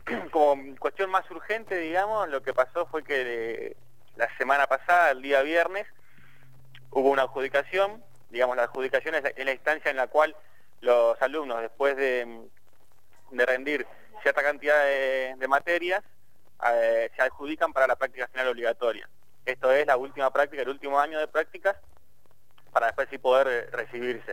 como cuestión más urgente, digamos, lo que pasó fue que la semana pasada, el día viernes, hubo una adjudicación. Digamos, la adjudicación es la instancia en la cual los alumnos, después de rendir cierta cantidad de materias, se adjudican para la práctica final obligatoria. Esto es la última práctica, el último año de prácticas, para después sí poder recibirse.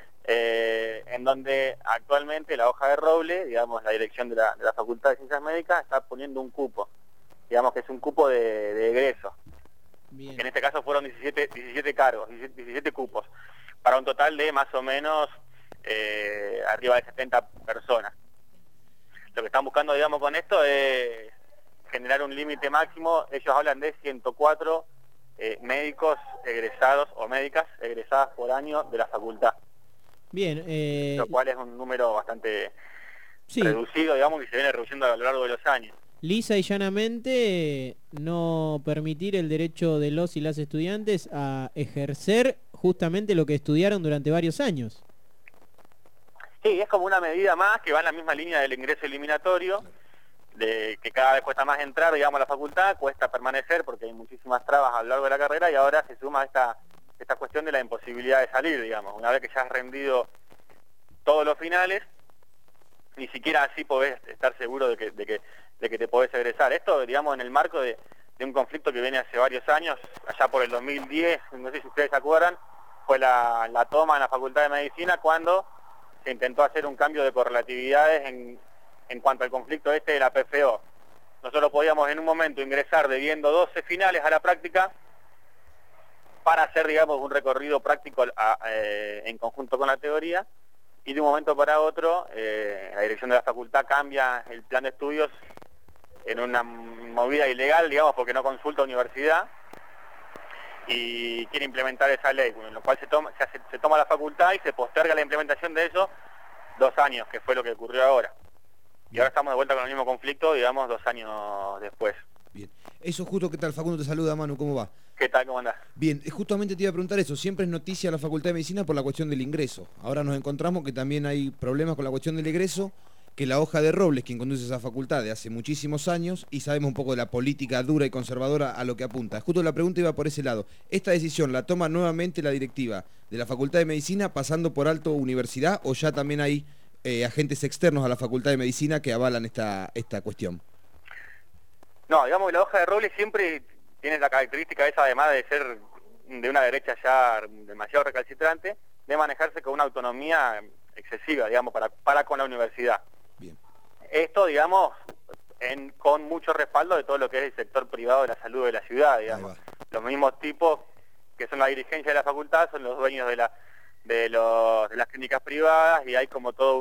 En donde actualmente la hoja de roble, digamos, la dirección de la Facultad de Ciencias Médicas está poniendo un cupo, digamos que es un cupo de egreso. Bien. En este caso fueron 17 cargos, 17 cupos, para un total de más o menos arriba de 70 personas. Lo que están buscando, digamos, con esto es generar un límite máximo. Ellos hablan de 104 médicos egresados o médicas egresadas por año de la facultad. Bien. Lo cual es un número bastante Sí. reducido, digamos, que se viene reduciendo a lo largo de los años. Lisa y llanamente, no permitir el derecho de los y las estudiantes a ejercer justamente lo que estudiaron durante varios años. Sí, es como una medida más que va en la misma línea del ingreso eliminatorio, de que cada vez cuesta más entrar, digamos, a la facultad, cuesta permanecer porque hay muchísimas trabas a lo largo de la carrera, y ahora se suma esta cuestión de la imposibilidad de salir, digamos. Una vez que ya has rendido todos los finales, ni siquiera así podés estar seguro de que te podés egresar. Esto, digamos, en el marco de un conflicto que viene hace varios años, allá por el 2010, no sé si ustedes se acuerdan, fue la toma en la Facultad de Medicina cuando se intentó hacer un cambio de correlatividades en cuanto al conflicto este de la PFO. Nosotros podíamos en un momento ingresar debiendo 12 finales a la práctica para hacer, digamos, un recorrido práctico en conjunto con la teoría, y de un momento para otro la dirección de la facultad cambia el plan de estudios en una movida ilegal, digamos, porque no consulta a universidad y quiere implementar esa ley, en lo cual se toma la facultad y se posterga la implementación de eso 2 años, que fue lo que ocurrió ahora. Y ahora estamos de vuelta con el mismo conflicto, digamos, 2 años después. Bien. Eso justo, ¿qué tal? Facundo te saluda, Manu, ¿cómo va? ¿Qué tal? ¿Cómo andás? Bien, justamente te iba a preguntar eso. Siempre es noticia la Facultad de Medicina por la cuestión del ingreso. Ahora nos encontramos que también hay problemas con la cuestión del egreso, que la hoja de roble es quien conduce esa facultad de hace muchísimos años, y sabemos un poco de la política dura y conservadora a lo que apunta. Justo la pregunta iba por ese lado. ¿Esta decisión la toma nuevamente la directiva de la Facultad de Medicina pasando por alto universidad, o ya también hay agentes externos a la Facultad de Medicina que avalan esta cuestión? No, digamos que la hoja de roble siempre tiene la característica esa, además de ser de una derecha ya demasiado recalcitrante, de manejarse con una autonomía excesiva, digamos, para con la universidad. Bien. Esto, digamos, con mucho respaldo de todo lo que es el sector privado de la salud de la ciudad, digamos. Los mismos tipos que son la dirigencia de la facultad son los dueños de las clínicas privadas, y hay como todo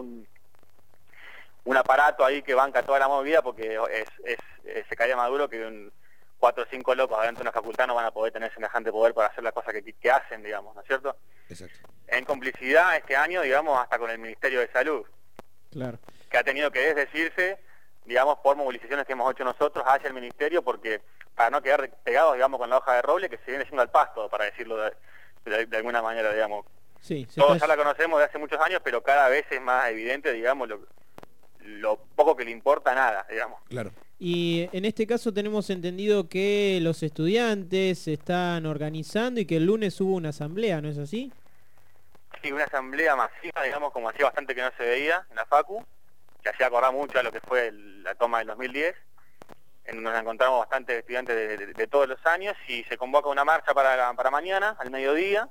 un aparato ahí que banca toda la movida, porque se cae maduro que 4 o 5 locos adentro de una facultad no van a poder tener semejante poder para hacer las cosas que hacen, digamos, ¿no es cierto? Exacto. En complicidad este año, digamos, hasta con el Ministerio de Salud. Claro. Que ha tenido que desdecirse, digamos, por movilizaciones que hemos hecho nosotros hacia el Ministerio, porque para no quedar pegados, digamos, con la hoja de roble, que se viene yendo al pasto, para decirlo de alguna manera, digamos. Sí, todos ya la conocemos de hace muchos años, pero cada vez es más evidente, digamos, lo poco que le importa nada, digamos. Claro. Y en este caso tenemos entendido que los estudiantes se están organizando y que el lunes hubo una asamblea, ¿no es así? Sí, una asamblea masiva, digamos, como hacía bastante que no se veía en la Facu, que hacía acordar mucho a lo que fue la toma del 2010, en donde nos encontramos bastantes estudiantes de todos los años, y se convoca una marcha para mañana, al mediodía,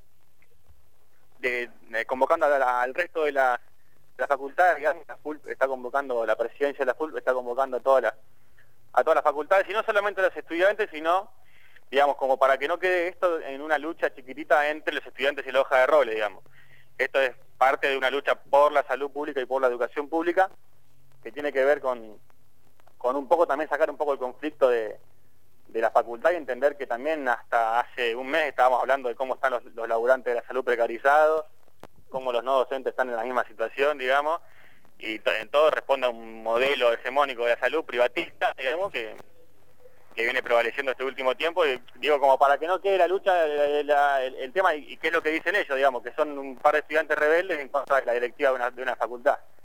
convocando al resto de la facultad, digamos. La FULP está convocando, la presidencia de la FULP está convocando a todas las facultades, y no solamente a los estudiantes, sino, digamos, como para que no quede esto en una lucha chiquitita entre los estudiantes y la hoja de roble, digamos. Esto es parte de una lucha por la salud pública y por la educación pública, que tiene que ver con un poco también sacar un poco el conflicto de la facultad, y entender que también hasta hace un mes estábamos hablando de cómo están los laburantes de la salud precarizados, cómo los no docentes están en la misma situación, digamos, y en todo responde a un modelo hegemónico de la salud privatista, digamos, que viene prevaleciendo este último tiempo, y digo, como para que no quede la lucha, el tema, y qué es lo que dicen ellos, digamos, que son un par de estudiantes rebeldes en contra de la directiva de una facultad.